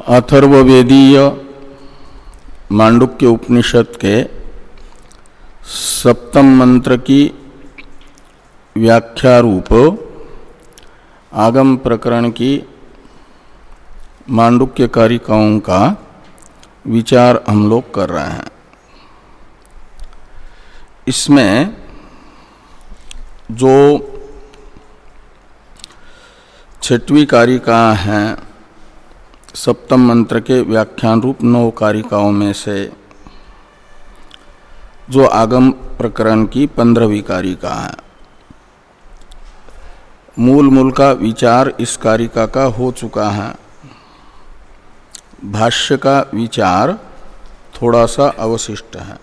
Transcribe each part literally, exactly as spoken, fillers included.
अथर्ववेदीय मांडुक्य उपनिषद के सप्तम मंत्र की व्याख्या रूप आगम प्रकरण की मांडुक्य कारिकाओं का विचार हम लोग कर रहे हैं। इसमें जो छठवीं कारिका है सप्तम मंत्र के व्याख्यान रूप नौ कारिकाओं में से जो आगम प्रकरण की पंद्रहवीं कारिका है, मूल मूल का विचार इस कारिका का हो चुका है। भाष्य का विचार थोड़ा सा अवशिष्ट है।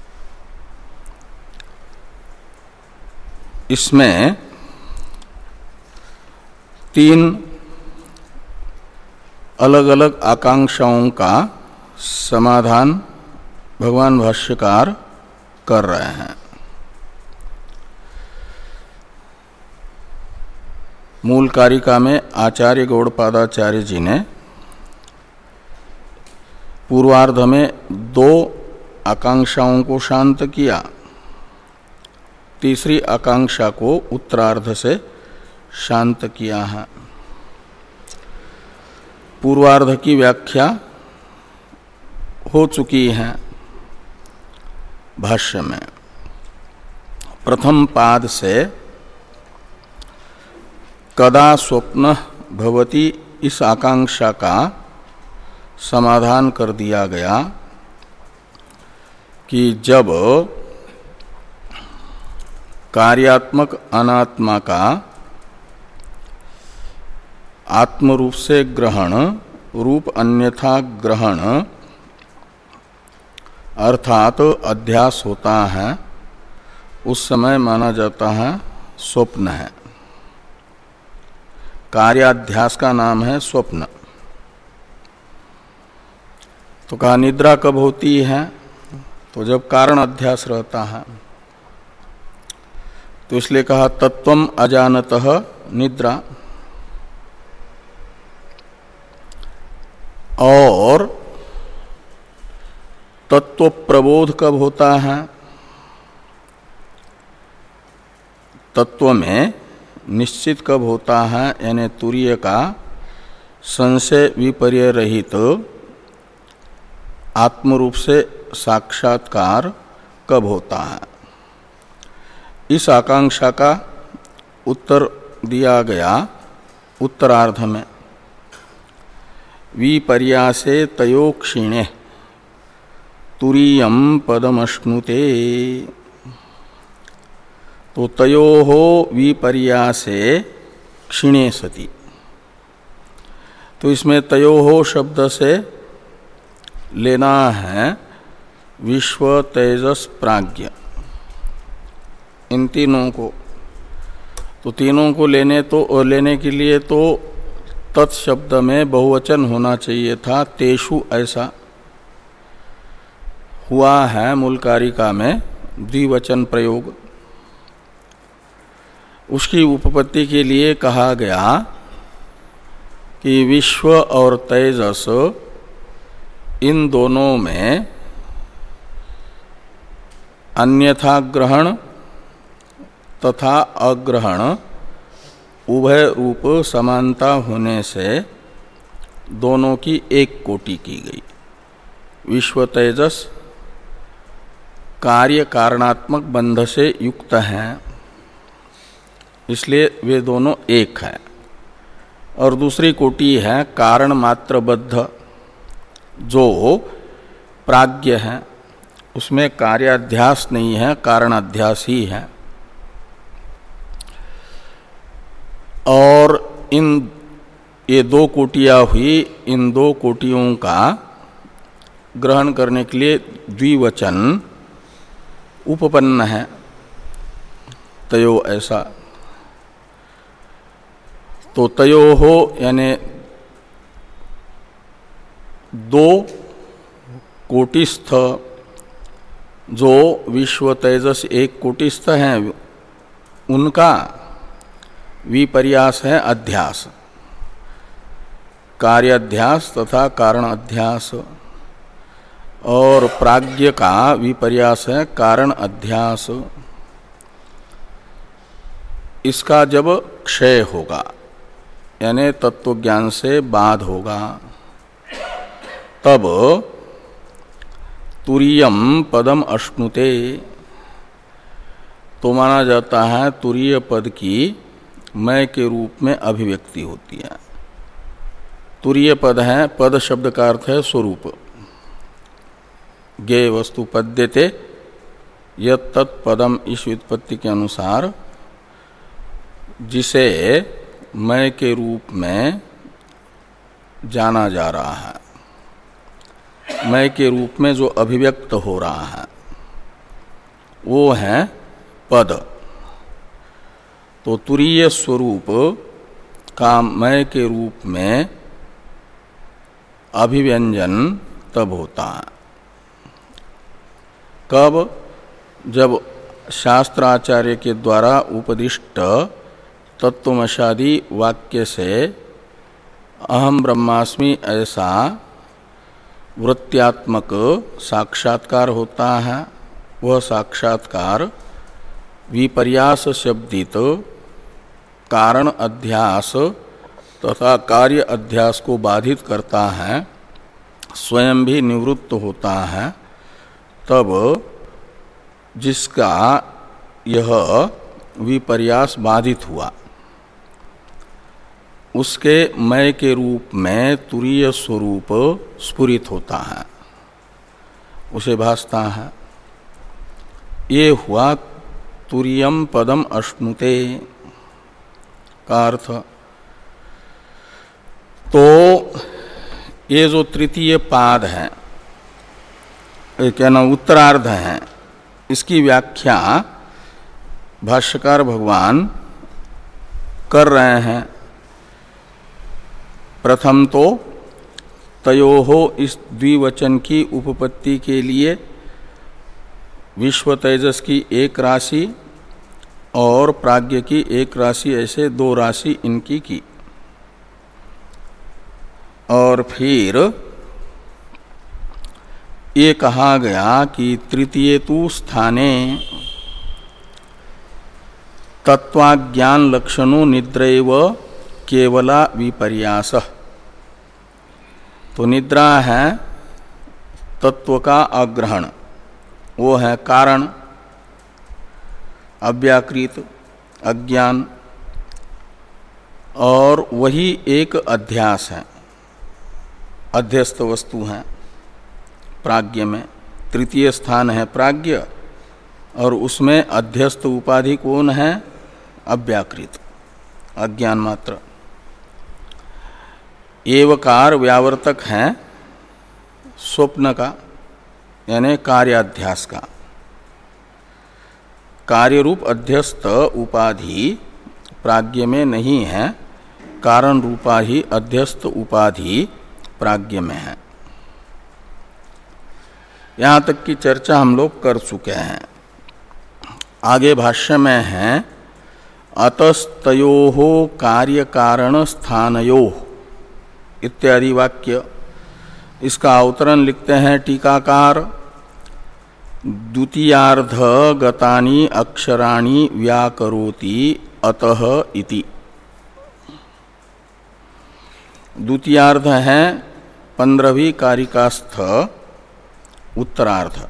इसमें तीन अलग अलग आकांक्षाओं का समाधान भगवान भाष्यकार कर रहे हैं। मूल कारिका में आचार्य गौड़पादाचार्य जी ने पूर्वार्ध में दो आकांक्षाओं को शांत किया, तीसरी आकांक्षा को उत्तरार्ध से शांत किया है। पूर्वार्ध की व्याख्या हो चुकी है भाष्य में। प्रथम पाद से कदा स्वप्न भवति इस आकांक्षा का समाधान कर दिया गया कि जब कार्यात्मक अनात्मा का आत्म रूप से ग्रहण रूप अन्यथा ग्रहण अर्थात अध्यास होता है, उस समय माना जाता है स्वप्न है। कार्याध्यास का नाम है स्वप्न। तो कहा निद्रा कब होती है? तो जब कारण अध्यास रहता है। तो इसलिए कहा तत्वम अजानतः निद्रा। और तत्व प्रबोध कब होता है? तत्व में निश्चित कब होता है, यानी तुरीय का संशय विपर्य रहित आत्मरूप से साक्षात्कार कब होता है? इस आकांक्षा का उत्तर दिया गया उत्तरार्ध में। विपर्यासे तयो क्षीणे तुरीयम पदमश्नुते। तो तयोः विपर्यासे क्षीणे सति। तो इसमें तयोः शब्द से लेना है विश्व तेजस प्राज्ञ, इन तीनों को। तो तीनों को लेने तो और लेने के लिए तो तत्शब्द में बहुवचन होना चाहिए था, तेषु ऐसा हुआ है मूल कारिका में द्विवचन प्रयोग। उसकी उपपत्ति के लिए कहा गया कि विश्व और तेजस इन दोनों में अन्यथा ग्रहण तथा अग्रहण उभय रूप समानता होने से दोनों की एक कोटि की गई। विश्व तेजस कार्य कारणात्मक बंध से युक्त हैं, इसलिए वे दोनों एक है। और दूसरी कोटि है कारण मात्र बद्ध, जो प्राज्ञ है, उसमें कार्याध्यास नहीं है, कारणाध्यास ही है। और इन ये दो कोटियां हुई, इन दो कोटियों का ग्रहण करने के लिए द्विवचन उपपन्न है, तयो ऐसा। तो तयो हो यानी दो कोटिस्थ, जो विश्व तेजस एक कोटिस्थ हैं, उनका विपर्यास है अध्यास। कार्याध्यास तथा कारण अध्यास, और प्राज्ञ का विपर्यास है कारण अध्यास। इसका जब क्षय होगा यानी तत्वज्ञान से बाध होगा, तब तुरीयम पदम अश्नुते, तो माना जाता है तुरीय पद की मैं के रूप में अभिव्यक्ति होती है। तुरीय पद है, पद शब्द का अर्थ है स्वरूप। ज्ञेय वस्तु पद्यते यत् तत् पदम, इस व्युत्पत्ति के अनुसार जिसे मैं के रूप में जाना जा रहा है, मैं के रूप में जो अभिव्यक्त हो रहा है वो है पद। तो तुरीय स्वरूप का मैं के रूप में अभिव्यंजन तब होता है, कब? जब शास्त्राचार्य के द्वारा उपदिष्ट तत्वमशादी वाक्य से अहम ब्रह्मास्मि ऐसा वृत्त्यात्मक साक्षात्कार होता है। वह साक्षात्कार विपर्यास शब्दित कारण अध्यास तथा कार्य अध्यास को बाधित करता है, स्वयं भी निवृत्त होता है। तब जिसका यह विपर्यास बाधित हुआ उसके मैं के रूप में तुरीय स्वरूप स्फुरित होता है, उसे भासता है। ये हुआ तुरीयम पदम अश्नुते का अर्थ। तो ये जो तृतीय पाद है, क्या ना उत्तरार्ध है, इसकी व्याख्या भाष्यकार भगवान कर रहे हैं। प्रथम तो तयोहो इस द्विवचन की उपपत्ति के लिए विश्व तेजस की एक राशि और प्राज्ञ की एक राशि, ऐसे दो राशि इनकी की। और फिर ये कहा गया कि तृतीय तु स्थाने तत्वाज्ञान लक्षणों निद्रैव केवला विपर्यास। तो निद्रा है तत्व का अग्रहण, वो है कारण, अव्याकृत अज्ञान, और वही एक अध्यास है, अध्यस्त वस्तु है प्राज्ञ में। तृतीय स्थान है प्राज्ञ और उसमें अध्यस्त उपाधि कौन है? अव्याकृत अज्ञान मात्र। एवकार व्यावर्तक है स्वप्न का यानी कार्याध्यास का। कार्य रूप अध्यस्त उपाधि प्राज्ञ में नहीं है, कारण रूपा ही अध्यस्त उपाधि प्राज्ञ में है। यहाँ तक की चर्चा हम लोग कर चुके हैं। आगे भाष्य में है अतस्तयोः कार्य कारण स्थानयोः इत्यादि वाक्य। इसका अवतरण लिखते हैं टीकाकार, द्वितीयार्ध गतानि अक्षराणि व्याकरोति अतः इति। द्वितीयार्ध है पंद्रहवीं कारिकास्थ उत्तरार्ध,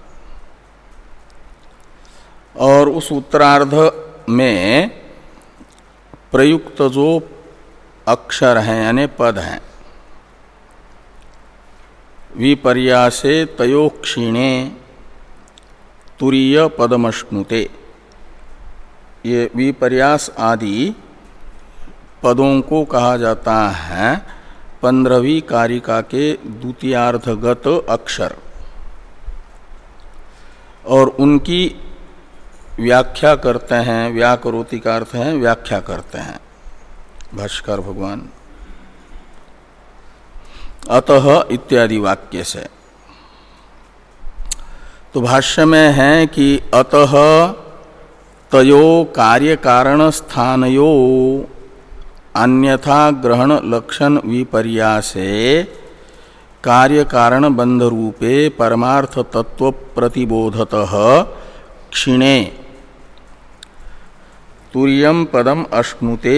और उस उत्तरार्ध में प्रयुक्त जो अक्षर हैं यानी पद हैं, विपर्यासे तयो क्षीणे तुरीय पदमश्नुते, ये विपर्यास आदि पदों को कहा जाता है पंद्रहवीं कारिका के द्वितीयार्धगत अक्षर, और उनकी व्याख्या करते हैं। व्याकरोति का अर्थ है व्याख्या करते हैं भाष्यकार भगवान। अतः इत्यादि वाक्य से तो भाष्य में है कि अतः तयो कार्य कारण स्थानयो अन्यथा ग्रहण लक्षण विपर्यासे कार्य कारण बंध रूपे परमार्थ तत्व प्रतिबोधतः क्षीणे तुर्यम पदम अश्नुते।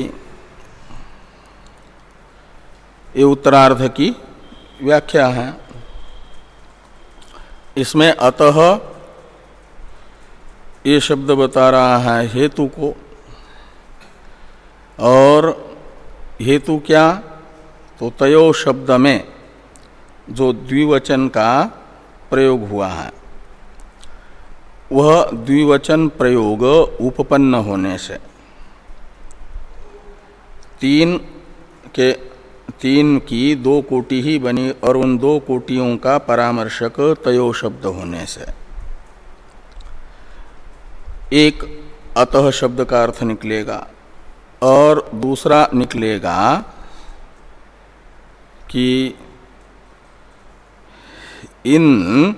ये उत्तरार्ध की व्याख्या है। इसमें अतः ये शब्द बता रहा है हेतु को, और हेतु क्या, तो तयो शब्द में जो द्विवचन का प्रयोग हुआ है वह द्विवचन प्रयोग उपपन्न होने से तीन के तीन की दो कोटि ही बनी, और उन दो कोटियों का परामर्शक तयो शब्द होने से एक अतः शब्द का अर्थ निकलेगा, और दूसरा निकलेगा कि इन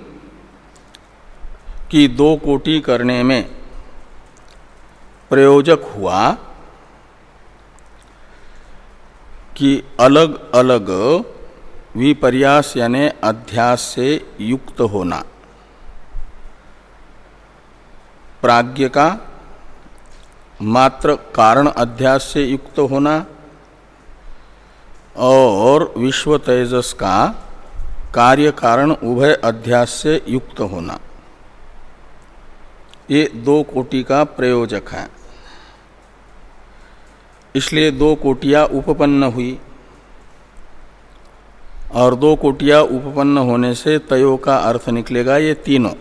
की दो कोटि करने में प्रयोजक हुआ कि अलग अलग विपर्यास यानी अध्यास से युक्त होना, प्राज्ञ का मात्र कारण अध्यास से युक्त होना और विश्व तेजस का कार्य कारण उभय अध्यास से युक्त होना, ये दो कोटि का प्रयोजक है। इसलिए दो कोटियां उपपन्न हुई, और दो कोटियां उपपन्न होने से तयो का अर्थ निकलेगा ये तीनों।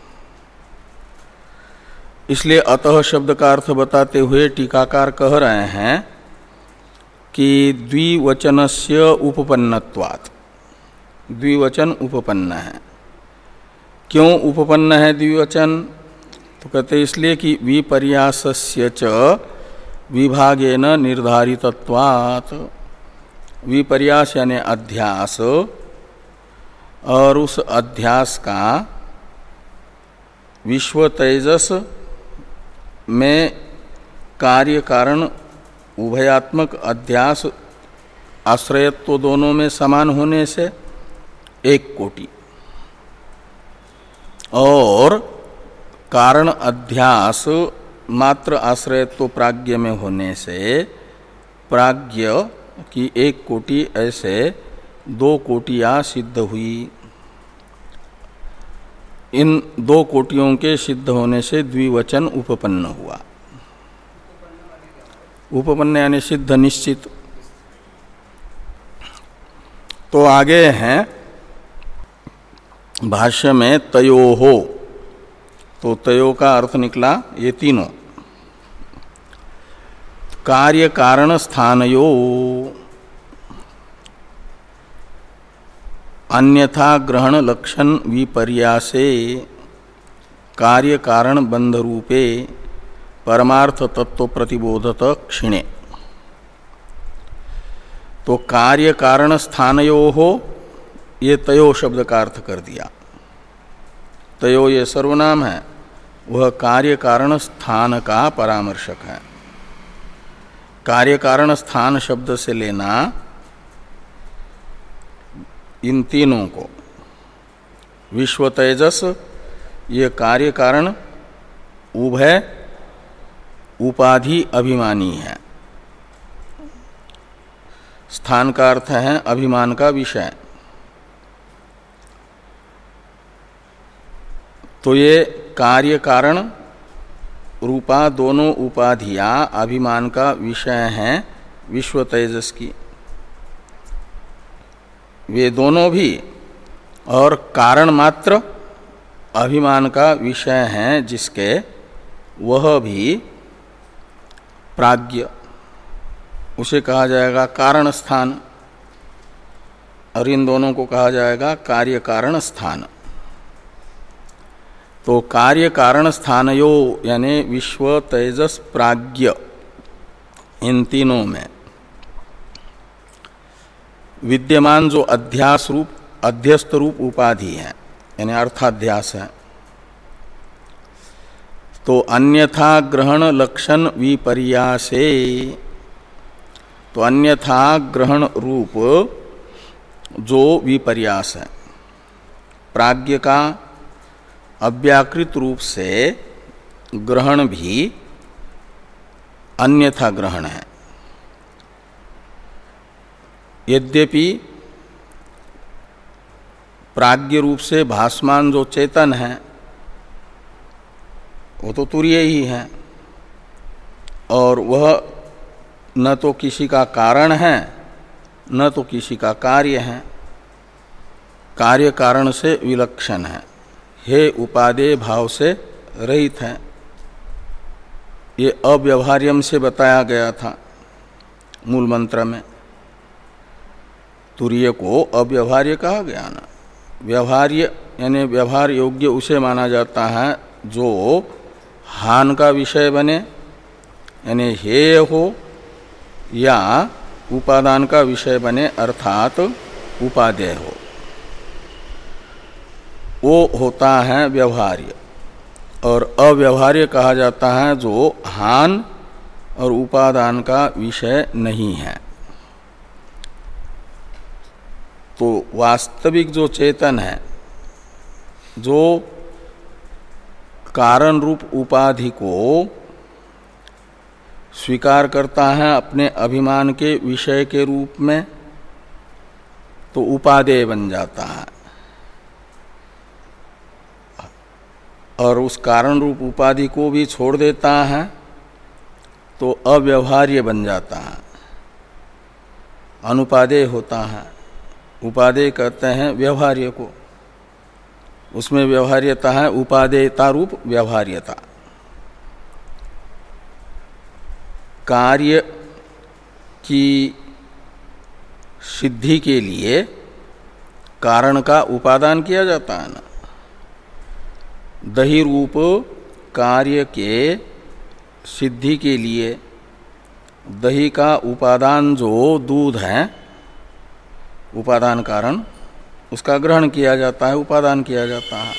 इसलिए अतः शब्द का अर्थ बताते हुए टीकाकार कह रहे हैं कि द्विवचनस्य उपपन्नत्वात्, द्विवचन उपपन्न है। क्यों उपपन्न है द्विवचन, तो कहते इसलिए कि विपर्यासस्य च विभागेन निर्धारितत्वात्, विपर्यास यानी अध्यास, और उस अध्यास का विश्व तेजस में कार्य कारण उभयात्मक अध्यास आश्रयत्व दोनों में समान होने से एक कोटि, और कारण अध्यास मात्र आश्रयत्व प्राज्ञ में होने से प्राज्ञ की एक कोटि, ऐसे दो कोटियां सिद्ध हुई। इन दो कोटियों के सिद्ध होने से द्विवचन उपपन्न हुआ। उपपन्न यानी सिद्ध निश्चित। तो आगे हैं भाष्य में तयोहो, तो तयो का अर्थ निकला ये तीनों। कार्य कारण स्थानयो अन्यथा ग्रहण लक्षण विपर्यासे कार्य कारण बंध रूपे परमार्थ तत्व प्रतिबोधत क्षीणे। तो कार्य कारण स्थानयो हो, ये तयो शब्द का अर्थ कर दिया। तयो ये सर्वनाम है, वह कार्य कारण स्थान का परामर्शक है। कार्य कारण स्थान शब्द से लेना इन तीनों को, विश्व तेजस ये कार्य कारण उभय उपाधि अभिमानी है। स्थान का अर्थ है अभिमान का विषय। तो ये कार्य कारण रूपा दोनों उपाधियां अभिमान का विषय हैं विश्व तेजस की, वे दोनों भी, और कारण मात्र अभिमान का विषय हैं जिसके, वह भी प्राज्ञ, उसे कहा जाएगा कारण स्थान, और इन दोनों को कहा जाएगा कार्य कारण स्थान। तो कार्य कारण स्थानयो यानी विश्व तेजस प्राज्ञ, इन तीनों में विद्यमान जो अध्यास रूप अध्यस्त रूप उपाधि है यानी अर्थाध्यास है, तो अन्यथा ग्रहण लक्षण विपर्यासे तो अन्यथा ग्रहण रूप जो विपर्यास है, प्राज्ञ का अव्याकृत रूप से ग्रहण भी अन्यथा ग्रहण है। यद्यपि प्राज्ञ रूप से भासमान जो चेतन है वो तो तुरीय ही है, और वह न तो किसी का कारण है न तो किसी का कार्य है, कार्य कारण से विलक्षण है, हे उपादेय भाव से रहित है। ये अव्यवहार्यम से बताया गया था मूल मंत्र में। तुरीय को अव्यवहार्य कहा गया ना। व्यवहार्य यानी व्यवहार योग्य उसे माना जाता है जो हान का विषय बने, यानी हेय हो, या उपादान का विषय बने अर्थात उपादेय हो, वो होता है व्यवहार्य। और अव्यवहार्य कहा जाता है जो हान और उपादान का विषय नहीं है। तो वास्तविक जो चेतन है, जो कारण रूप उपाधि को स्वीकार करता है अपने अभिमान के विषय के रूप में, तो उपादेय बन जाता है, और उस कारण रूप उपाधि को भी छोड़ देता है तो अव्यवहार्य बन जाता है, अनुपादेय होता है। उपादेय कहते हैं व्यवहार्य को, उसमें व्यवहार्यता है उपादेयता रूप व्यवहार्यता। कार्य की सिद्धि के लिए कारण का उपादान किया जाता है ना। दही रूप कार्य के सिद्धि के लिए दही का उपादान जो दूध है, उपादान कारण, उसका ग्रहण किया जाता है, उपादान किया जाता है।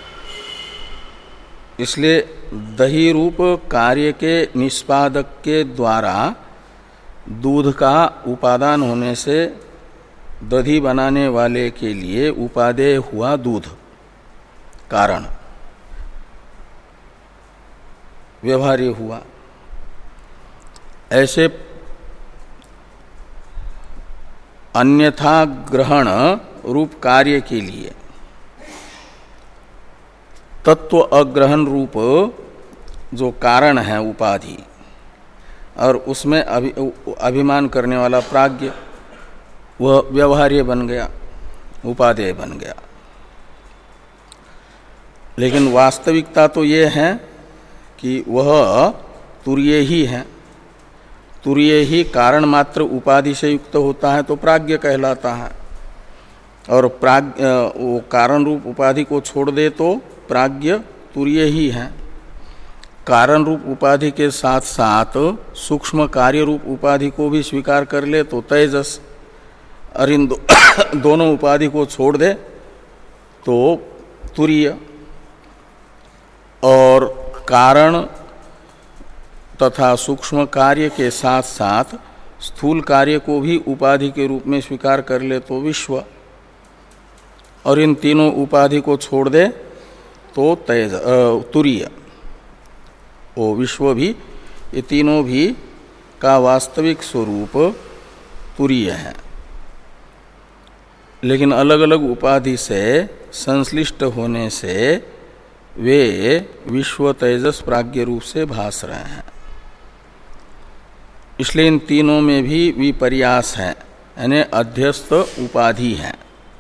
इसलिए दही रूप कार्य के निष्पादक के द्वारा दूध का उपादान होने से दही बनाने वाले के लिए उपादेय हुआ दूध कारण, व्यवहार्य हुआ। ऐसे अन्यथा ग्रहण रूप कार्य के लिए तत्व अग्रहण रूप जो कारण है उपाधि, और उसमें अभि, अभिमान करने वाला प्राज्ञ, वह व्यवहार्य बन गया, उपादेय बन गया। लेकिन वास्तविकता तो ये है कि वह तुरीय ही है। तुरीय ही कारण मात्र उपाधि से युक्त होता है तो प्राज्ञ कहलाता है, और प्राज्ञ वो कारण रूप उपाधि को छोड़ दे तो प्राज्ञ तुरीय ही है। कारण रूप उपाधि के साथ साथ सूक्ष्म कार्य रूप उपाधि को भी स्वीकार कर ले तो तेजस, और इन दो, दोनों उपाधि को छोड़ दे तो तुरीय। और कारण तथा सूक्ष्म कार्य के साथ साथ स्थूल कार्य को भी उपाधि के रूप में स्वीकार कर ले तो विश्व, और इन तीनों उपाधि को छोड़ दे तो तेज तुरीय। वो विश्व भी, ये तीनों भी का वास्तविक स्वरूप तुरीय है, लेकिन अलग अलग उपाधि से संश्लिष्ट होने से वे विश्व तेजस प्राज्ञ रूप से भास रहे हैं। इसलिए इन तीनों में भी विपर्यास है, यानी अध्यस्त उपाधि है।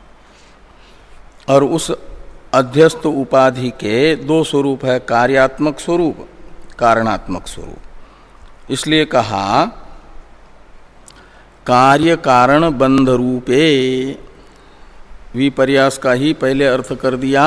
और उस अध्यस्त उपाधि के दो स्वरूप है, कार्यात्मक स्वरूप, कारणात्मक स्वरूप। इसलिए कहा कार्य कारण बंध रूपे, विपर्यास का ही पहले अर्थ कर दिया।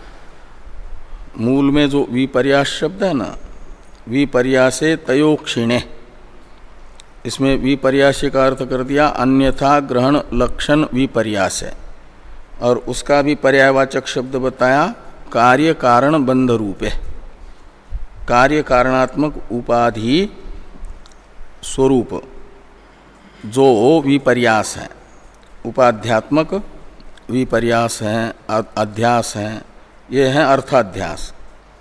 मूल में जो विपर्यास शब्द है ना, विपर्यासे तयोक्षिणे, इसमें विपर्यास का अर्थ कर दिया अन्यथा ग्रहण लक्षण विपर्यास है, और उसका भी पर्यायवाचक शब्द बताया कार्य कारण बंध रूपे। कार्य कारणात्मक उपाधि स्वरूप जो विपर्यास है, उपाध्यात्मक विपर्यास हैं, अध्यास हैं, ये हैं अर्थाध्यास।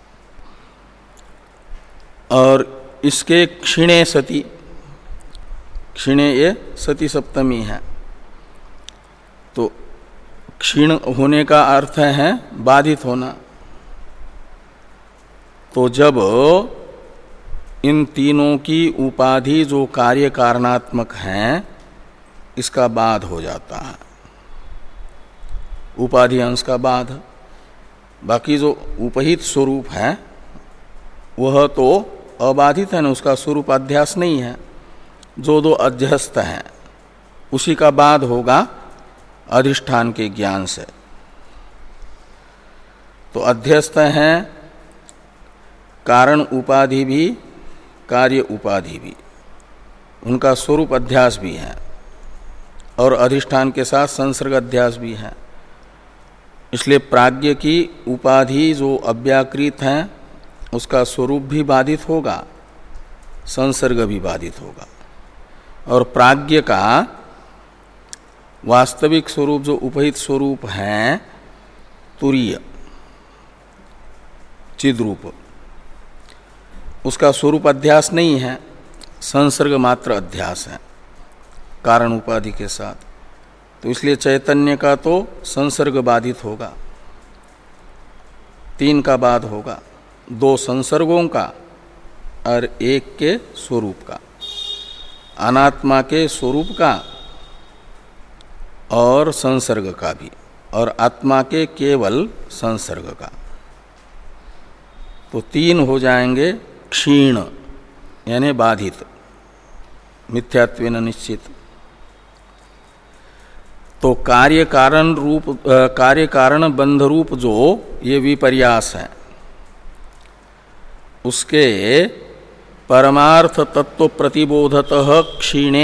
और इसके क्षीणे सति, क्षीणे ये सती सप्तमी है, तो क्षीण होने का अर्थ है बाधित होना। तो जब इन तीनों की उपाधि जो कार्य कारणात्मक हैं, इसका बाध हो जाता है, उपाधि अंश का बाध। बाकी जो उपहित स्वरूप है वह तो अबाधित है ना, उसका स्वरूप अध्यास नहीं है। जो दो अध्यस्त हैं उसी का बाध होगा अधिष्ठान के ज्ञान से। तो अध्यस्त हैं कारण उपाधि भी, कार्य उपाधि भी, उनका स्वरूप अध्यास भी है और अधिष्ठान के साथ संसर्ग अध्यास भी है। इसलिए प्राज्ञ की उपाधि जो अव्याकृत है उसका स्वरूप भी बाधित होगा, संसर्ग भी बाधित होगा। और प्राज्ञ का वास्तविक स्वरूप जो उपहित स्वरूप है तुरीय चिद्रूप, उसका स्वरूप अध्यास नहीं है, संसर्ग मात्र अध्यास है कारण उपाधि के साथ। तो इसलिए चैतन्य का तो संसर्ग बाधित होगा, तीन का बाध होगा, दो संसर्गों का और एक के स्वरूप का, अनात्मा के स्वरूप का और संसर्ग का भी, और आत्मा के केवल संसर्ग का। तो तीन हो जाएंगे क्षीण यानी बाधित, मिथ्यात्वेन निश्चित। तो कार्य कारण रूप, कार्य कारण बंध रूप जो ये विपर्यास है, उसके परमार्थ तत्व प्रतिबोधतः क्षीणे,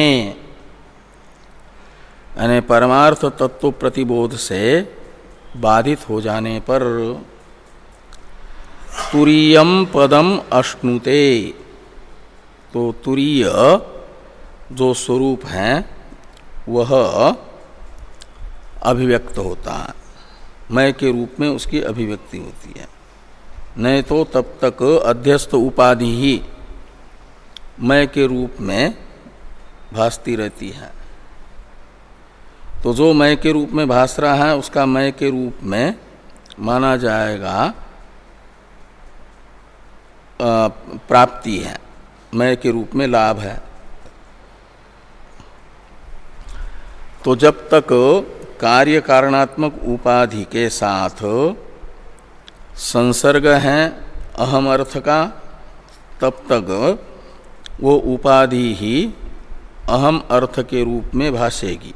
यानी परमार्थ तत्व प्रतिबोध से बाधित हो जाने पर तुरीयम पदम अश्नुते, तो तुरीय जो स्वरूप है वह अभिव्यक्त होता है, मय के रूप में उसकी अभिव्यक्ति होती है। नहीं तो तब तक अध्यस्त उपाधि ही मय के रूप में भासती रहती है। तो जो मय के रूप में भास रहा है उसका मय के रूप में माना जाएगा प्राप्ति है, मय के रूप में लाभ है। तो जब तक कार्य कारणात्मक उपाधि के साथ संसर्ग है अहम अर्थ का, तब तक वो उपाधि ही अहम अर्थ के रूप में भासेगी।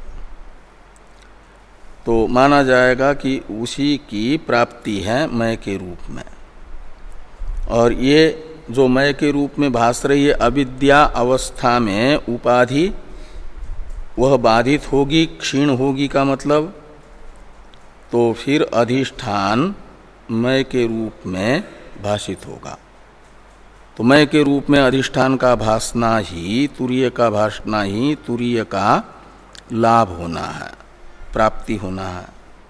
तो माना जाएगा कि उसी की प्राप्ति है मय के रूप में। और ये जो मय के रूप में भास रही है अविद्या अवस्था में उपाधि, वह बाधित होगी, क्षीण होगी का मतलब, तो फिर अधिष्ठान मय के रूप में भाषित होगा। तो मय के रूप में अधिष्ठान का भासना ही, तुरीय का भासना ही तुरीय का लाभ होना है, प्राप्ति होना है।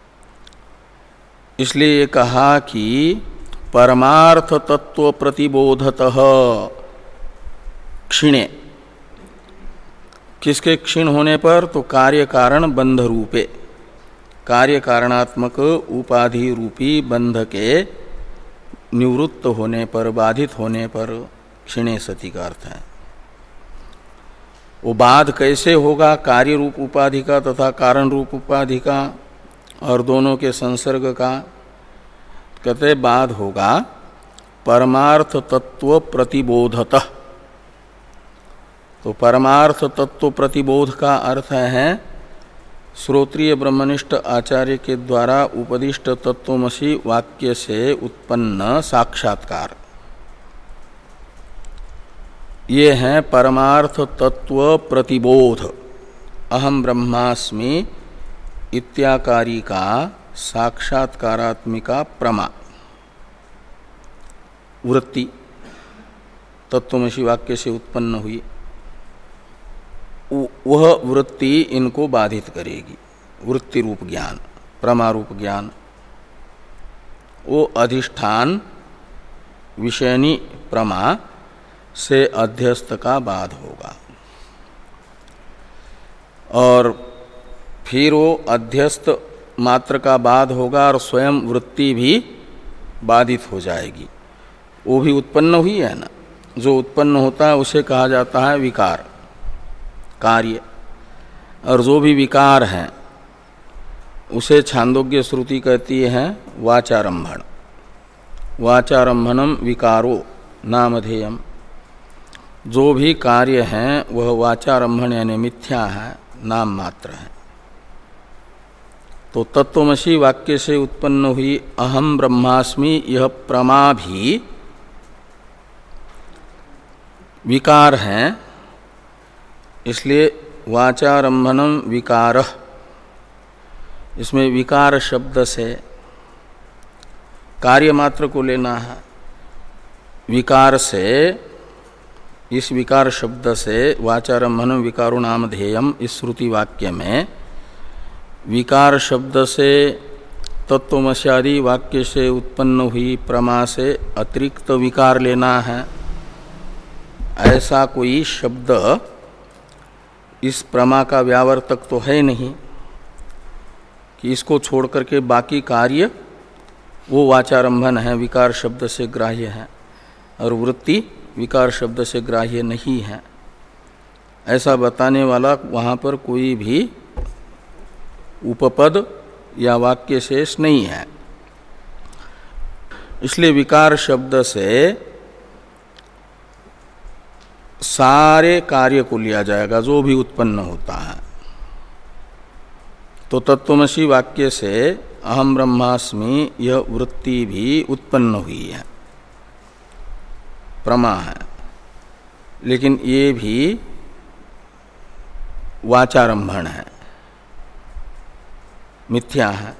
इसलिए ये कहा कि परमार्थ तत्व प्रतिबोधतः क्षीणे, किसके क्षीण होने पर, तो कार्य कारण बंध रूपे, कार्य कारणात्मक उपाधि रूपी बंध के निवृत्त होने पर, बाधित होने पर क्षीणे सति का अर्थ है। वो बाध कैसे होगा, कार्य रूप उपाधि का तथा कारण रूप उपाधि का और दोनों के संसर्ग का। कहते बाध होगा परमार्थ तत्व प्रतिबोधतः। तो परमार्थ तत्व प्रतिबोध का अर्थ है श्रोत्रिय ब्रह्मनिष्ठ आचार्य के द्वारा उपदिष्ट तत्वमसि वाक्य से उत्पन्न साक्षात्कार। ये है परमार्थ तत्व प्रतिबोध, अहम ब्रह्मास्मि इत्याकारी का साक्षात्कारात्मिका प्रमा वृत्ति तत्वमसि वाक्य से उत्पन्न हुई। वह वृत्ति इनको बाधित करेगी। वृत्ति रूप ज्ञान, प्रमा रूप ज्ञान, वो अधिष्ठान विषयनी प्रमा से अध्यस्त का बाध होगा और फिर वो अध्यस्त मात्र का बाध होगा और स्वयं वृत्ति भी बाधित हो जाएगी। वो भी उत्पन्न हुई है ना, जो उत्पन्न होता है उसे कहा जाता है विकार, कार्य। और जो भी विकार हैं उसे छांदोग्य श्रुति कहती है वाचारंभण। वाचारंभनम विकारो नामधेयम। जो भी कार्य हैं वह वाचारंभण यानी मिथ्या है, नाम मात्र है। तो तत्वमसी वाक्य से उत्पन्न हुई अहम ब्रह्मास्मि यह प्रमा भी विकार हैं, इसलिए वाचारंभनम विकारः, इसमें विकार शब्द से कार्य मात्र को लेना है। विकार से, इस विकार शब्द से वाचारंभनम विकारो नामधेयम, इस श्रुति वाक्य में विकार शब्द से तत्वमस्यादि वाक्य से उत्पन्न हुई प्रमा से अतिरिक्त विकार लेना है। ऐसा कोई शब्द इस प्रमा का व्यावर्तक तो है नहीं कि इसको छोड़ करके बाकी कार्य वो वाचारंभन है, विकार शब्द से ग्राह्य है, और वृत्ति विकार शब्द से ग्राह्य नहीं है। ऐसा बताने वाला वहाँ पर कोई भी उपपद या वाक्य शेष नहीं है। इसलिए विकार शब्द से सारे कार्य को लिया जाएगा जो भी उत्पन्न होता है। तो तत्वमसी वाक्य से अहम ब्रह्मास्मि यह वृत्ति भी उत्पन्न हुई है, प्रमा है, लेकिन ये भी वाचारंभण है, मिथ्या है।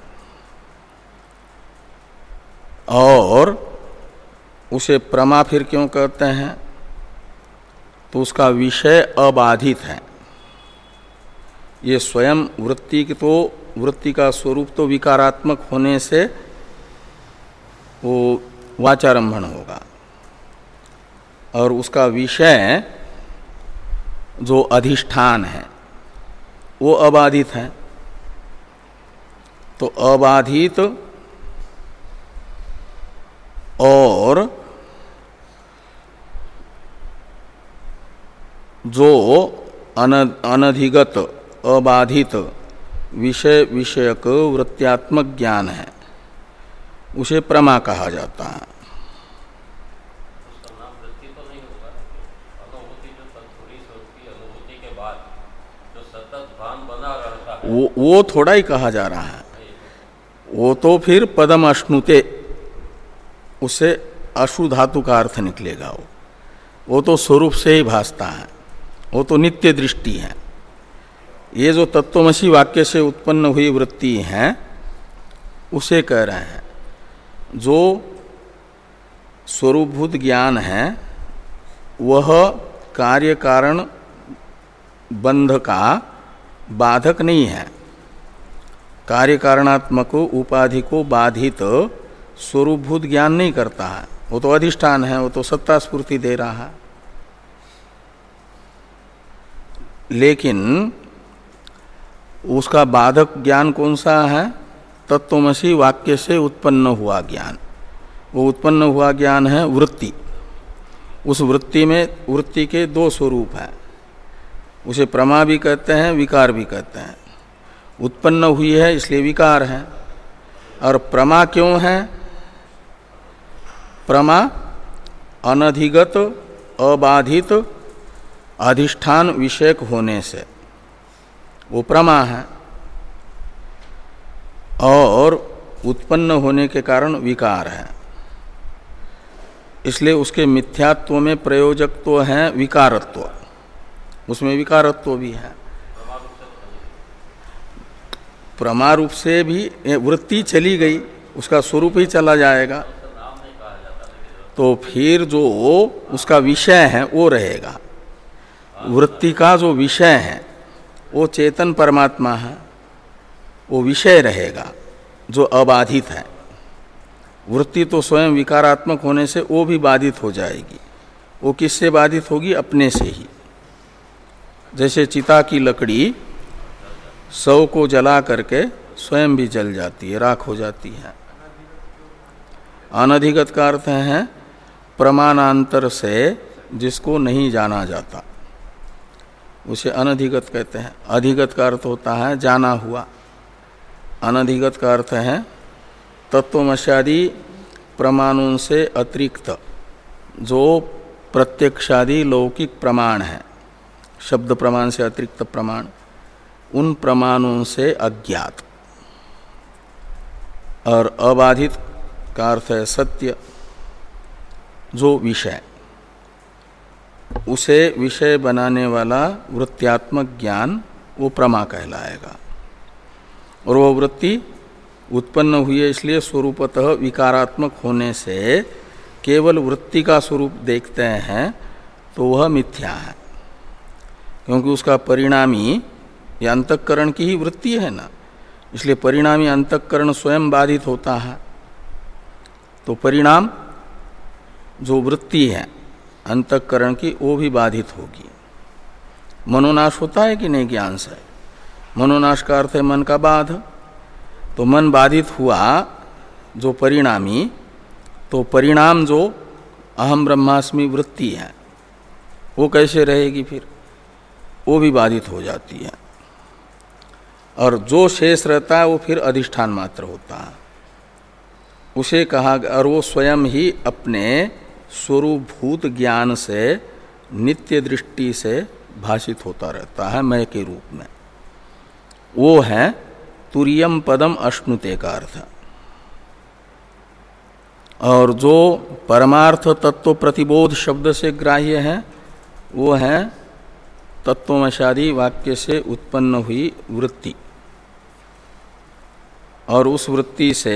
और उसे प्रमा फिर क्यों कहते हैं? तो उसका विषय अबाधित है। ये स्वयं वृत्ति की, तो वृत्ति का स्वरूप तो विकारात्मक होने से वो वाचारंभण होगा, और उसका विषय जो अधिष्ठान है वो अबाधित है। तो अबाधित और जो अनधिगत अबाधित विषय विषयक वृत्त्यात्मक ज्ञान है उसे प्रमा कहा जाता है। वो वो थोड़ा ही कहा जा रहा है, वो तो फिर पदम अश्नुते, उससे अशु धातु का अर्थ निकलेगा। वो वो तो स्वरूप से ही भासता है, वो तो नित्य दृष्टि है। ये जो तत्वमसी वाक्य से उत्पन्न हुई वृत्ति है उसे कह रहे हैं। जो स्वरूपभूत ज्ञान है वह कार्य कारण बंध का बाधक नहीं है। कार्य कारणात्मक उपाधि को बाधित स्वरूपभूत ज्ञान नहीं करता है, वो तो अधिष्ठान है, वो तो सत्ता स्फूर्ति दे रहा है। लेकिन उसका बाधक ज्ञान कौन सा है? तत्वमसी वाक्य से उत्पन्न हुआ ज्ञान। वो उत्पन्न हुआ ज्ञान है वृत्ति। उस वृत्ति में वृत्ति के दो स्वरूप हैं, उसे प्रमा भी कहते हैं, विकार भी कहते हैं। उत्पन्न हुई है इसलिए विकार है। और प्रमा क्यों है? प्रमा अनधिगत अबाधित अधिष्ठान विषयक होने से वो प्रमा है, और उत्पन्न होने के कारण विकार है। इसलिए उसके मिथ्यात्व में प्रयोजक तो है विकारत्व, उसमें विकारत्व भी है। प्रमा रूप से भी वृत्ति चली गई, उसका स्वरूप ही चला जाएगा, तो फिर जो उसका विषय है वो रहेगा। वृत्ति का जो विषय है वो चेतन परमात्मा है, वो विषय रहेगा जो अबाधित है। वृत्ति तो स्वयं विकारात्मक होने से वो भी बाधित हो जाएगी। वो किससे बाधित होगी? अपने से ही। जैसे चिता की लकड़ी शव को जला करके स्वयं भी जल जाती है, राख हो जाती है। अनधिगत का अर्थ है प्रमाणांतर से जिसको नहीं जाना जाता, उसे अनधिगत कहते हैं। अधिगत का अर्थ होता है जाना हुआ। अनधिगत का अर्थ है तत्वमशादि प्रमाणों से अतिरिक्त जो प्रत्यक्षादि लौकिक प्रमाण है, शब्द प्रमाण से अतिरिक्त प्रमाण, उन प्रमाणों से अज्ञात। और अबाधित का अर्थ है सत्य, जो विषय, उसे विषय बनाने वाला वृत्त्यात्मक ज्ञान वो प्रमा कहलाएगा। और वह वृत्ति उत्पन्न हुई है इसलिए स्वरूपतः विकारात्मक होने से केवल वृत्ति का स्वरूप देखते हैं तो वह मिथ्या है, क्योंकि उसका परिणामी ये अंतःकरण की ही वृत्ति है ना, इसलिए परिणामी अंतःकरण स्वयं बाधित होता है। तो परिणाम जो वृत्ति है अंतःकरण की वो भी बाधित होगी। मनोनाश होता है कि नहीं ज्ञान से? मनोनाश का अर्थ है मन का बाध। तो मन बाधित हुआ जो परिणामी, तो परिणाम जो अहम ब्रह्मास्मि वृत्ति है वो कैसे रहेगी? फिर वो भी बाधित हो जाती है। और जो शेष रहता है वो फिर अधिष्ठान मात्र होता है, उसे कहा। और वो स्वयं ही अपने स्वरूपभूत ज्ञान से नित्य दृष्टि से भाषित होता रहता है मय के रूप में। वो है तुरीयम पदम अश्नुते का अर्थ। और जो परमार्थ तत्व प्रतिबोध शब्द से ग्राह्य है वो है तत्वमशादी वाक्य से उत्पन्न हुई वृत्ति। और उस वृत्ति से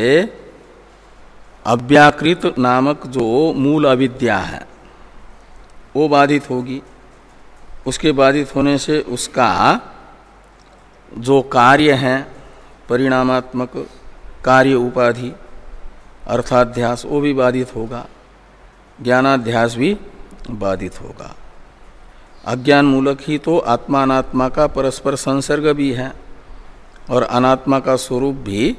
अव्याकृत नामक जो मूल अविद्या है वो बाधित होगी। उसके बाधित होने से उसका जो कार्य है परिणामात्मक कार्य उपाधि अर्थाध्यास वो भी बाधित होगा, ज्ञानाध्यास भी बाधित होगा। अज्ञान मूलक ही तो आत्मा अनात्मा का परस्पर संसर्ग भी है, और अनात्मा का स्वरूप भी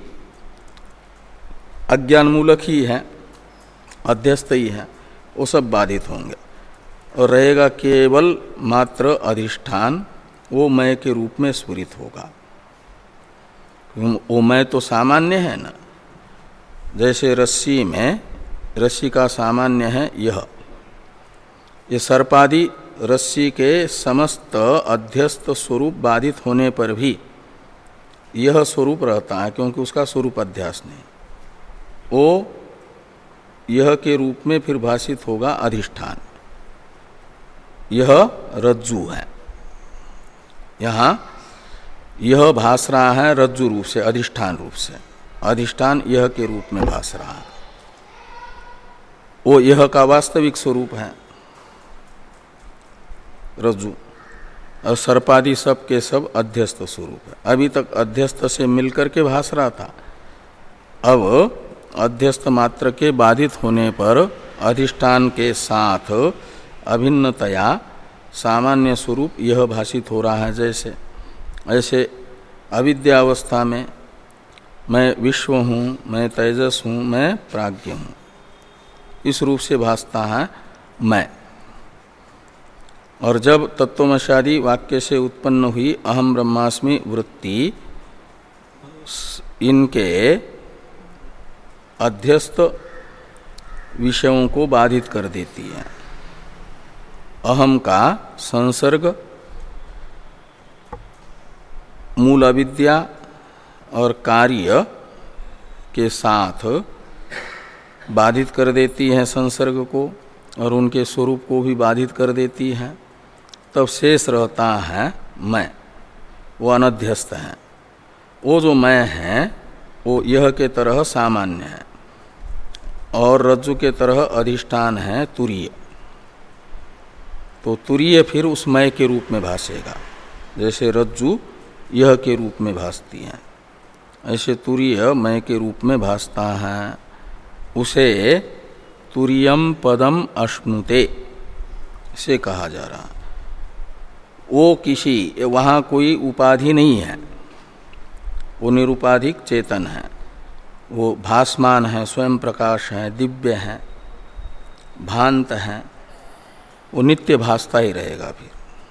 अज्ञान मूलक ही है, अध्यस्त ही है, वो सब बाधित होंगे। और रहेगा केवल मात्र अधिष्ठान, वो मय के रूप में स्फुरित होगा। वो मय तो सामान्य है ना, जैसे रस्सी में रस्सी का सामान्य है यह ये सर्पादि रस्सी के समस्त अध्यस्त स्वरूप बाधित होने पर भी यह स्वरूप रहता है, क्योंकि उसका स्वरूप अध्यास नहीं। वो यह के रूप में फिर भाषित होगा अधिष्ठान। यह रज्जु है, यहाँ यह भास रहा है रज्जु रूप से, अधिष्ठान रूप से। अधिष्ठान यह के रूप में भास रहा है, वो यह का वास्तविक स्वरूप है रज्जु। और सर्पादि सब के सब अध्यस्त स्वरूप है। अभी तक अध्यस्त से मिलकर के भास रहा था, अब अध्यस्त मात्र के बाधित होने पर अधिष्ठान के साथ अभिन्नतया सामान्य स्वरूप यह भाषित हो रहा है। जैसे ऐसे अविद्यावस्था में मैं विश्व हूँ, मैं तेजस हूँ, मैं प्राज्ञ हूँ, इस रूप से भासता है मैं। और जब तत्वमशादी वाक्य से उत्पन्न हुई अहम ब्रह्मास्मि वृत्ति इनके अध्यस्त विषयों को बाधित कर देती है, अहम का संसर्ग मूल अविद्या और कार्य के साथ बाधित कर देती है संसर्ग को, और उनके स्वरूप को भी बाधित कर देती है। तब शेष रहता है मैं, वो अनध्यस्त है। वो जो मैं है वो यह के तरह सामान्य है, और रज्जु के तरह अधिष्ठान है तुरीय। तो तुरीय फिर उस मय के रूप में भासेगा, जैसे रज्जु यह के रूप में भासती है, ऐसे तुरीय मय के रूप में भासता है। उसे तुरीयम पदम अश्नुते से कहा जा रहा। वो किसी, वहाँ कोई उपाधि नहीं है, वो निरुपाधिक चेतन है, वो भासमान है, स्वयं प्रकाश है, दिव्य है, भांत है, वो नित्य भासता ही रहेगा। फिर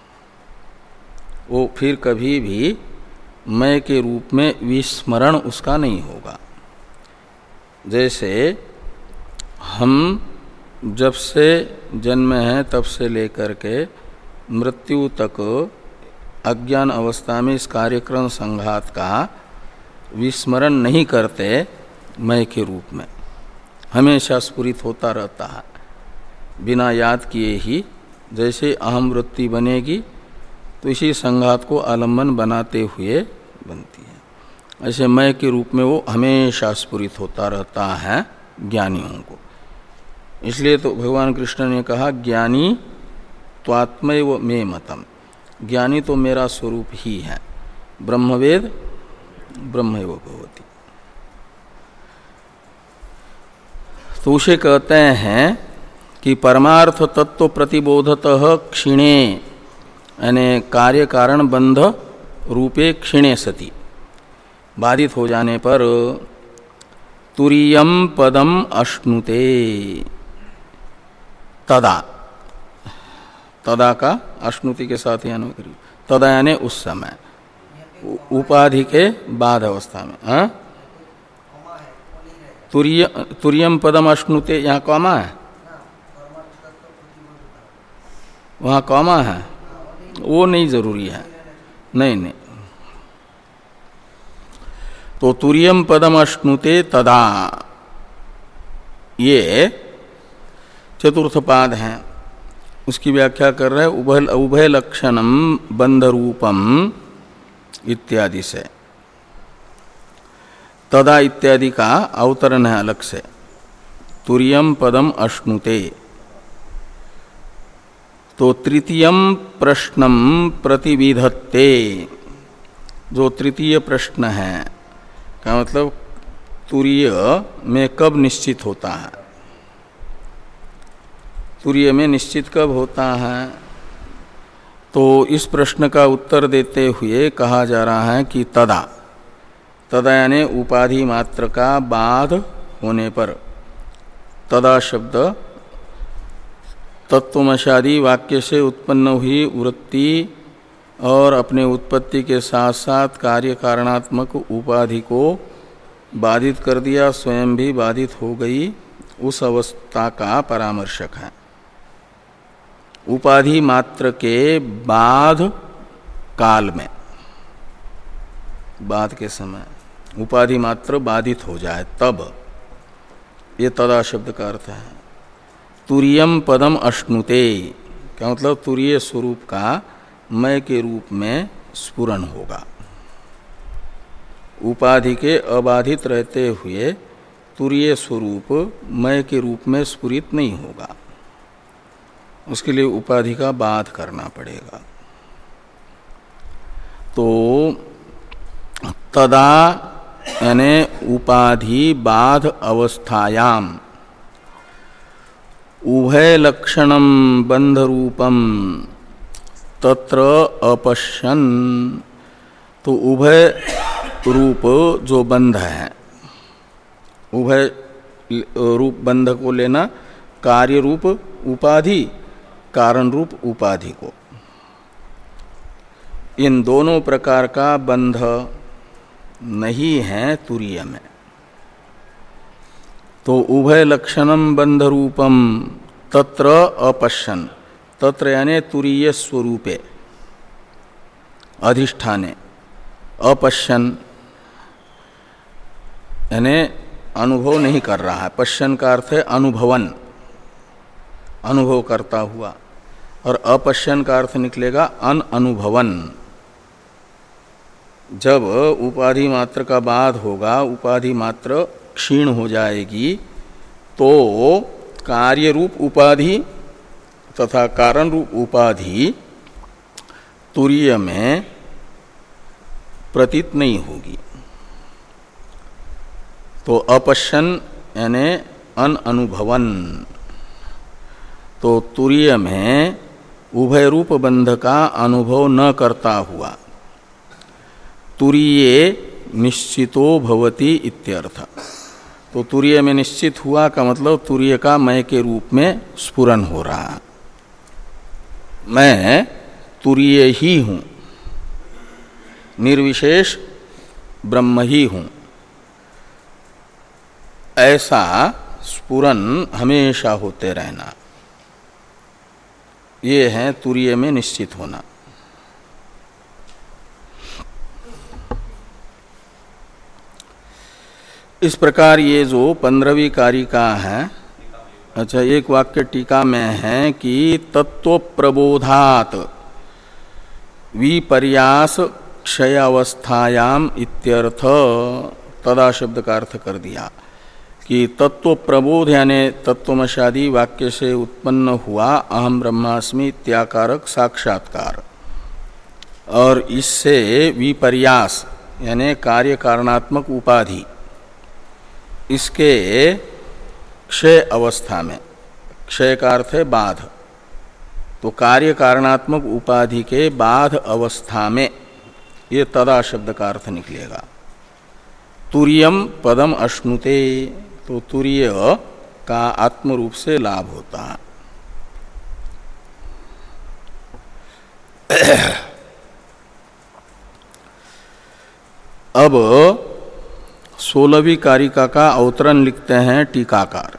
वो फिर कभी भी मैं के रूप में विस्मरण उसका नहीं होगा। जैसे हम जब से जन्म है तब से लेकर के मृत्यु तक अज्ञान अवस्था में इस कार्यक्रम संघात का विस्मरण नहीं करते, मैं के रूप में हमेशा स्फुरित होता रहता है, बिना याद किए ही। जैसे अहम वृत्ति बनेगी तो इसी संघात को आलम्बन बनाते हुए बनती है, ऐसे मैं के रूप में वो हमेशा स्फुरित होता रहता है ज्ञानियों को। इसलिए तो भगवान कृष्ण ने कहा ज्ञानी त्वात्मैव मे मतम, ज्ञानी तो मेरा स्वरूप ही है, ब्रह्मवेद ब्रह्मैव भवति। तो उसे कहते हैं कि परमार्थ तत्व प्रतिबोधतः क्षीणे, यानी कार्य कारण बंध रूपे क्षीणे सति, बाधित हो जाने पर तुरीयम पदम अश्नुते, तदा, तदा का अश्नुति के साथ ही अन्वय करिए, तदा यानी उस समय, उपाधि के बाद अवस्था में। हाँ, तुरीय तुरीयम पदम अश्नुते, यहाँ कौमा है, वहाँ कौमा है, वो नहीं जरूरी है, नहीं नहीं। तो तुरीयम पदम अश्नुते तदा, ये चतुर्थ पाद है, उसकी व्याख्या कर रहे उभय उभय लक्षणम बंध रूपम इत्यादि से। तदा इत्यादि का अवतरण है अलग से, तुरीयम पदम अश्नुते। तो तृतीयम प्रश्नम प्रतिविधत्ते, जो तृतीय प्रश्न है का मतलब तुरीय में कब निश्चित होता है, तुरीय में निश्चित कब होता है। तो इस प्रश्न का उत्तर देते हुए कहा जा रहा है कि तदा, तदा यानी उपाधि मात्र का बाध होने पर, तदा शब्द तत्वमशादी वाक्य से उत्पन्न हुई वृत्ति और अपने उत्पत्ति के साथ साथ कार्य कारणात्मक उपाधि को बाधित कर दिया, स्वयं भी बाधित हो गई, उस अवस्था का परामर्शक है। उपाधि मात्र के बाद काल में, बाद के समय उपाधि मात्र बाधित हो जाए तब, ये तदा शब्द का अर्थ है। तुरीयम पदम अश्नुते, क्या मतलब तुरीय स्वरूप का मय के रूप में स्फुरन होगा। उपाधि के अबाधित रहते हुए तुरीय स्वरूप मय के रूप में स्फुरित नहीं होगा, उसके लिए उपाधि का बाध करना पड़ेगा। तो तदा यानी उपाधि बाध अवस्थायाम उभय लक्षणम बंध रूपम तत्र अपश्यन, तो उभय रूप जो बंध है, उभय रूप बंध को लेना, कार्य रूप उपाधि, कारण रूप उपाधि को, इन दोनों प्रकार का बंध नहीं है तुरीय में। तो उभय लक्षणम बंध रूपम तत्र अपश्यन, तत्र यानी तुरीय स्वरूपे अधिष्ठाने, अपश्यन यानी अनुभव नहीं कर रहा है, पश्यन का अर्थ है अनुभवन, अनुभव करता हुआ, और अपश्यन का अर्थ निकलेगा अन अनुभवन। जब उपाधि मात्र का बाध होगा, उपाधि मात्र क्षीण हो जाएगी, तो कार्य रूप उपाधि तथा कारण रूप उपाधि तुरीय में प्रतीत नहीं होगी। तो अपश्यन यानी अनअनुभवन, तो तुरीय में उभय रूप बंध का अनुभव न करता हुआ तुरीये निश्चितो भवति इत्यर्थ। तो तुरीय में निश्चित हुआ का मतलब तुरीय का मय के रूप में स्फुरन हो रहा, मैं तुरीय ही हूँ, निर्विशेष ब्रह्म ही हूँ, ऐसा स्फुरन हमेशा होते रहना, ये है तुरीय में निश्चित होना। इस प्रकार ये जो पंद्रहवीं कारिका है, अच्छा एक वाक्य टीका में है कि तत्व प्रबोधात विपर्यास क्षयावस्थायाम इत्यर्थ, तदा शब्द का अर्थ कर दिया कि तत्व प्रबोध यानी तत्वमशादी वाक्य से उत्पन्न हुआ अहम ब्रह्मास्मि इत्याकारक साक्षात्कार, और इससे विपर्यास यानी कार्य कारणात्मक उपाधि, इसके क्षय अवस्था में, क्षय का अर्थ है बाध, तो कार्य कारणात्मक उपाधि के बाध अवस्था में ये तदा शब्द का अर्थ निकलेगा। तुरीयम पदम अश्नुते, तो तुरीय का आत्म रूप से लाभ होता है। अब सोलहवीं कारिका का अवतरण लिखते हैं टीकाकार,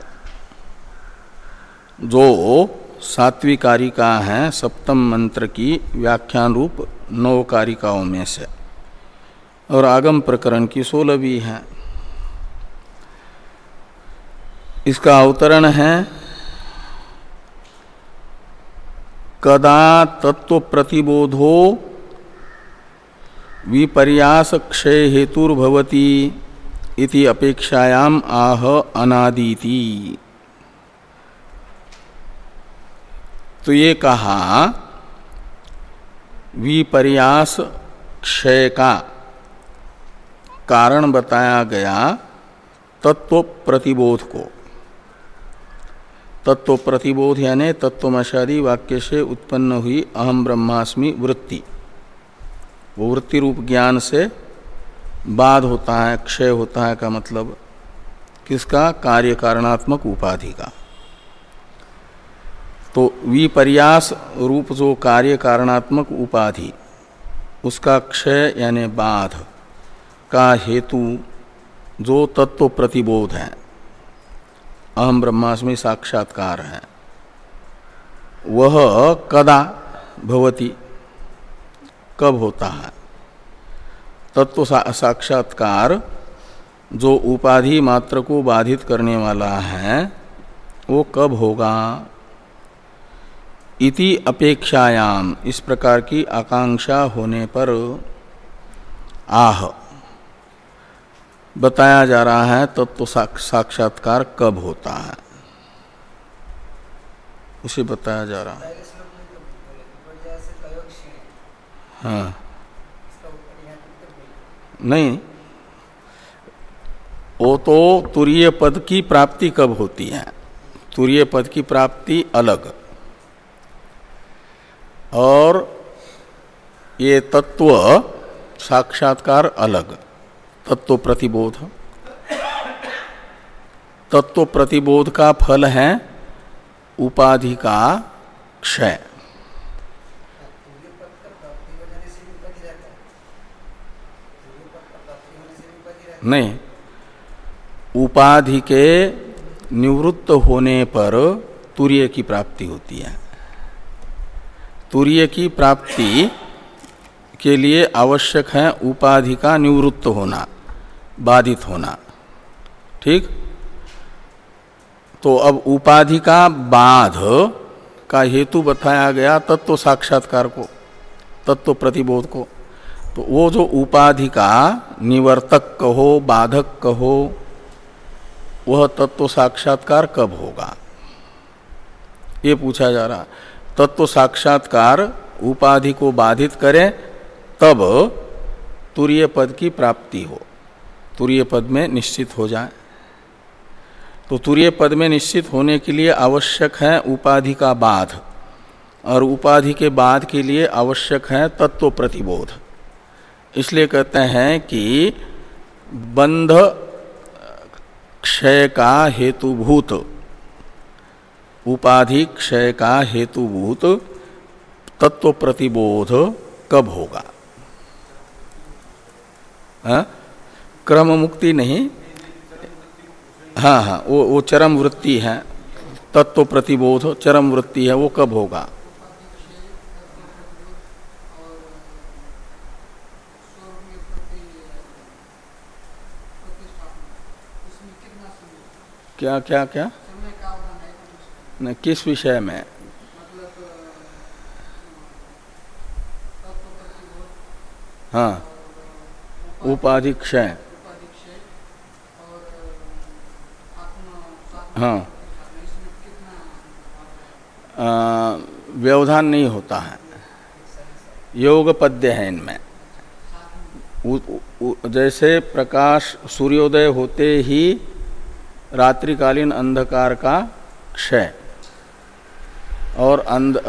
जो सातवीं कारिका है सप्तम मंत्र की व्याख्यान रूप नौ कारिकाओं में से, और आगम प्रकरण की सोलहवीं है। इसका अवतरण है कदा तत्व प्रतिबोधो विपर्यास क्षय हेतुर्भवति इति अपेक्षायाम आह अनादिति। तो ये कहा विपर्यास क्षय का कारण बताया गया तत्व प्रतिबोध को। तत्व प्रतिबोध यानी तत्वमशादी वाक्य से उत्पन्न हुई अहम ब्रह्मास्मि वृत्ति, वो वृत्ति रूप ज्ञान से बाध होता है, क्षय होता है का मतलब किसका? कार्य कारणात्मक उपाधि का। तो विपर्यास रूप जो कार्य कारणात्मक उपाधि, उसका क्षय यानी बाध का हेतु जो तत्व प्रतिबोध है, अहम ब्रह्मास्मि साक्षात्कार है, वह कदा भवति, कब होता है? तत्व साक्षात्कार जो उपाधि मात्र को बाधित करने वाला है वो कब होगा? इति अपेक्षायाम, इस प्रकार की आकांक्षा होने पर आह बताया जा रहा है तत्व साक्षात्कार कब होता है, उसे बताया जा रहा है। हाँ नहीं, वो तो तुरीय पद की प्राप्ति कब होती है? तुरीय पद की प्राप्ति अलग, और ये तत्व साक्षात्कार अलग। तत्व प्रतिबोध, तत्व प्रतिबोध का फल है उपाधि का क्षय। नहीं, उपाधि के निवृत्त होने पर तुरीय की प्राप्ति होती है। तुरीय की प्राप्ति के लिए आवश्यक है उपाधि का निवृत्त होना, बाधित होना। ठीक, तो अब उपाधि का बाध का हेतु बताया गया तत्व साक्षात्कार को, तत्व प्रतिबोध को। तो वो जो उपाधि का निवर्तक कहो, बाधक कहो, वह तत्व साक्षात्कार कब होगा? ये पूछा जा रहा। तत्व साक्षात्कार उपाधि को बाधित करे तब तुरीय पद की प्राप्ति हो, तुरीय पद में निश्चित हो जाए। तो तुरीय पद में निश्चित होने के लिए आवश्यक है उपाधि का बाध, और उपाधि के बाध के लिए आवश्यक है तत्व प्रतिबोध। इसलिए कहते हैं कि बंध क्षय का हेतुभूत, उपाधि क्षय का हेतुभूत तत्व प्रतिबोध कब होगा? हा? क्रम मुक्ति नहीं, हाँ हाँ वो वो चरम वृत्ति है, तत्व प्रतिबोध चरम वृत्ति है, वो कब होगा? क्या क्या क्या न, किस विषय में? हाँ, उपाधि क्षय, हाँ, व्यवधान नहीं होता है, योग पद्य है इनमें। उ, उ, जैसे प्रकाश सूर्योदय होते ही रात्रिकालीन अंधकार का क्षय और अंध,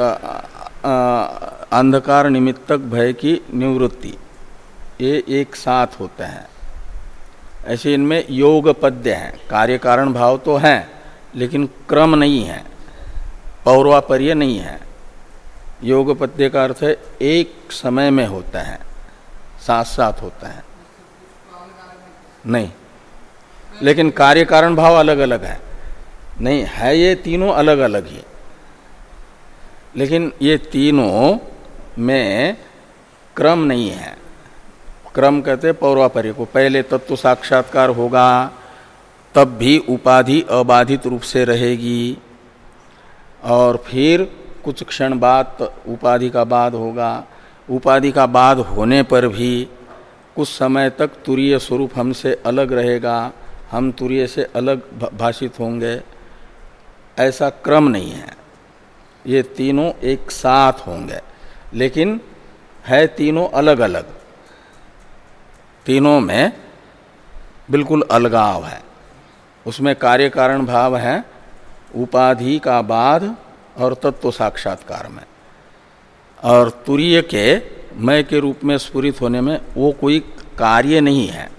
अंधकार निमित्तक भय की निवृत्ति, ये एक साथ होते हैं। ऐसे इनमें योग पद्य हैं, कार्य कारण भाव तो हैं लेकिन क्रम नहीं है, पौर्वापर्य नहीं है। योग पद्य का अर्थ है एक समय में होता है, साथ साथ होता है नहीं, लेकिन कार्य कारण भाव अलग अलग है। नहीं है, ये तीनों अलग अलग ही, लेकिन ये तीनों में क्रम नहीं है। क्रम कहते पौर्वापर्य को, पहले तत्व साक्षात्कार होगा तब भी उपाधि अबाधित रूप से रहेगी, और फिर कुछ क्षण बाद उपाधि का बाद होगा। उपाधि का बाद होने पर भी कुछ समय तक तुरीय स्वरूप हमसे अलग रहेगा, हम तुरीय से अलग भाषित होंगे, ऐसा क्रम नहीं है। ये तीनों एक साथ होंगे, लेकिन है तीनों अलग अलग, तीनों में बिल्कुल अलगाव है। उसमें कार्य कारण भाव है उपाधि का बाद और तत्व साक्षात्कार में, और तुरीय के मय के रूप में स्फुरित होने में वो कोई कार्य नहीं है,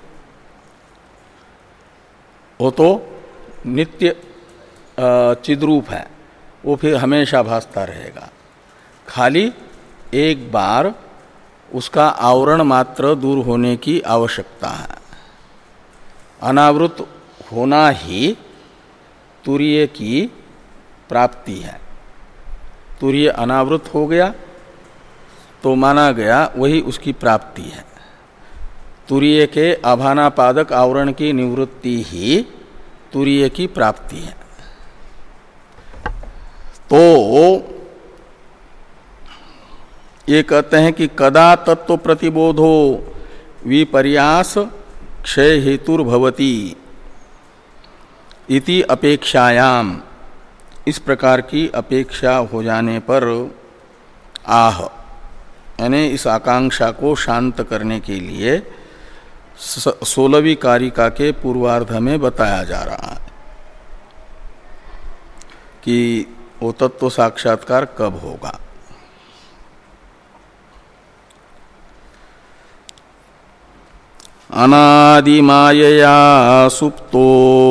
वो तो नित्य चिद्रूप है, वो फिर हमेशा भासता रहेगा। खाली एक बार उसका आवरण मात्र दूर होने की आवश्यकता है। अनावृत होना ही तुरीय की प्राप्ति है। तुरीय अनावृत हो गया तो माना गया वही उसकी प्राप्ति है। तुरीय के आभानापादक आवरण की निवृत्ति ही तुरीय की प्राप्ति है। तो ये कहते हैं कि कदा तत्व प्रतिबोधो विपर्यास क्षय हेतुर्भवति इति अपेक्षायाम, इस प्रकार की अपेक्षा हो जाने पर आह, यानी इस आकांक्षा को शांत करने के लिए सोलहवीं कारिका के पूर्वार्ध में बताया जा रहा है कि वो तत्व साक्षात्कार कब होगा। अनादिमायया सुप्तो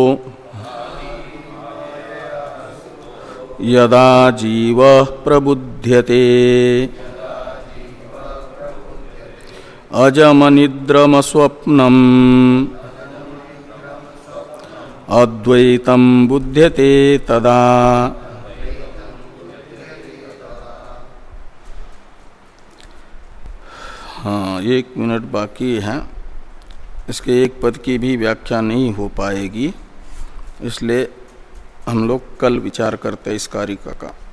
यदा जीवः प्रबुध्यते अजमनिद्रमस्वप्नम् अद्वैतं बुध्यते तदा। हाँ, एक मिनट बाकी है, इसके एक पद की भी व्याख्या नहीं हो पाएगी, इसलिए हम लोग कल विचार करते हैं इस कारिका का।